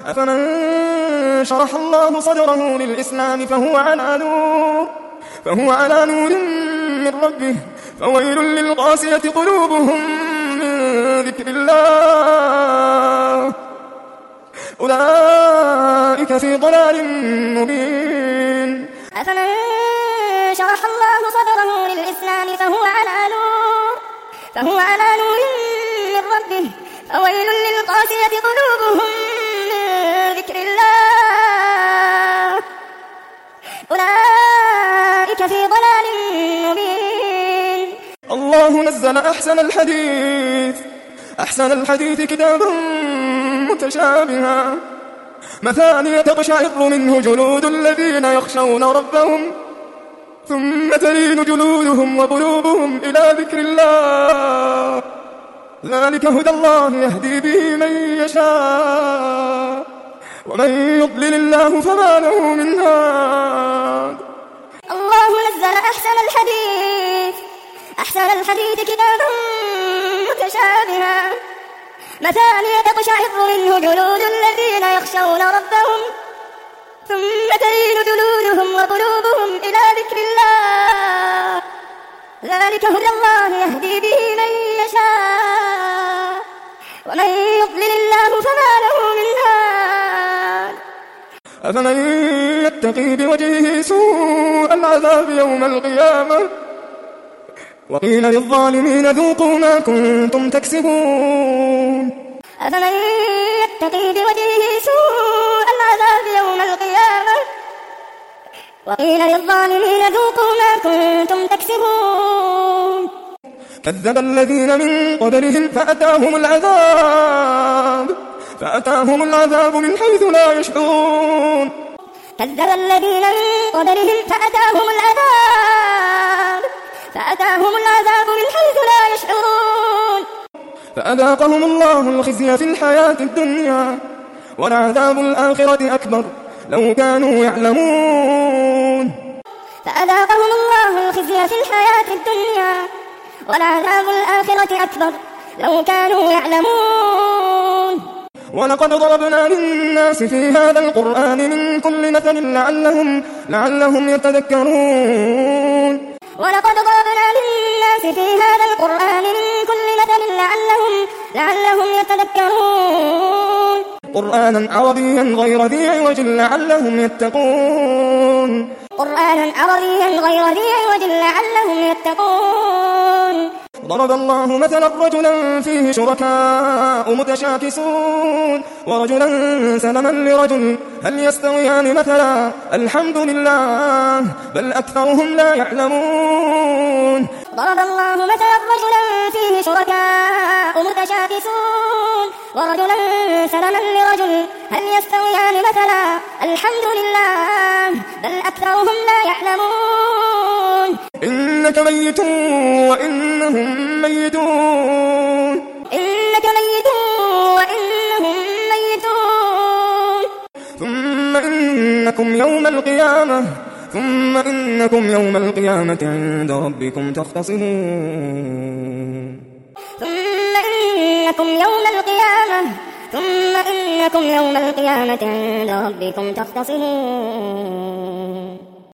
أفمن شرح الله صدره للإسلام فهو على نور من ربه فويل للقاسية قلوبهم من ذكر الله أولئك في ضلال مبين. أفمن شرح الله صدره للإسلام فهو على نور من ربه فويل للقاسية قلوبهم من ذكر الله أولئك في ضلال مبين. الله نزل أحسن الحديث كتابا متشابها مثانية تقشعر منه جلود الذين يخشون ربهم ثم تلين جلودهم وقلوبهم إلى ذكر الله ذلك هدى الله يهدي به من يشاء ومن يضلل الله فما له من هاد. الله نزل أحسن الحديث كتابا متشابها مثانية تقشعر منه جلود الذين يخشون ربهم ثم تلين جلودهم وقلوبهم إلى ذكر الله ذلك هدى الله يهدي به من يشاء ومن يضلل الله فما له من هاد. أفمن يتقي بوجهه سوء العذاب يوم القيامة وقيل للظالمين ذوقوا ما كنتم تكسبون. أفمن يتقي بوجهه سوء العذاب يوم القيامة وقيل للظالمين ذوقوا ما كنتم تكسبون. كذب الذين من قبلهم فأتاهم العذاب من حيث لا يشعرون. كذب الذين من قبلهم فأتاهم العذاب من حيث لا يشعرون. فأذاقهم الله الخزي في الحياة الدنيا ولعذاب الآخرة أكبر لو كانوا يعلمون. فأذاقهم الله الخزي في الحياة الدنيا ولعذاب الآخرة أكبر لو كانوا يعلمون. ولقد ضربنا للناس في هذا القرآن من كل مثل لعلهم يتذكرون. ولقد ضربنا للناس في هذا القرآن من كل مثل لعلهم يتذكرون. قرآنا عربيا غير ذي عوج لعلهم يتقون. ضرب الله مثلا رجلا فيه شركاء متشاكسون ورجلا سلما لرجل هل يستويان مثلا الحمد لله بل أكثرهم لا يعلمون. ضرب الله مثلا رجلا فيه شركاء متشاكسون ورجلا سلما لرجل هل يستويان مثلا الحمد لله بل أكثرهم لا يعلمون. إنك ميت وإنهم ميتون. ثم إنكم يوم القيامة عند ربكم تختصمون. ثم إنكم يوم القيامة عند ربكم تختصمون.